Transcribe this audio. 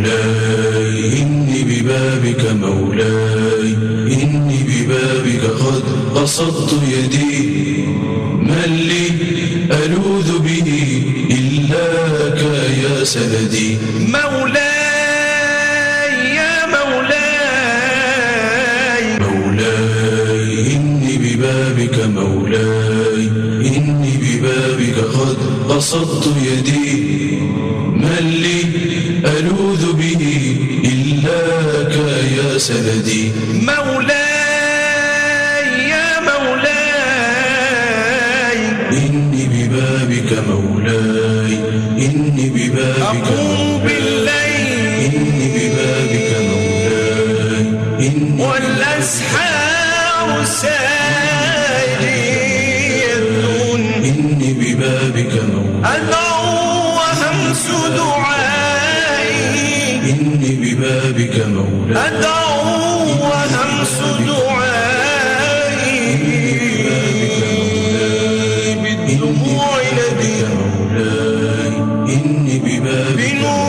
مولاي إني ببابك مولاي إني ببابك قد قصدت يدي من لي ألوذ به إلاك يا سندي مولاي يا مولاي مولاي إني ببابك مولاي إني ببابك قد قصدت يدي من لي ألوذ به إلاك يا سندي مولاي يا مولاي إني ببابك مولاي إني ببابك أقوم بالليل إني ببابك مولاي إني والأسحار ساجية إني ببابك مولاي أدعو وهمس دعائي إني ببابك مولاي أدعو وهمس دعائي بالدموع ندي إني ببابك بنور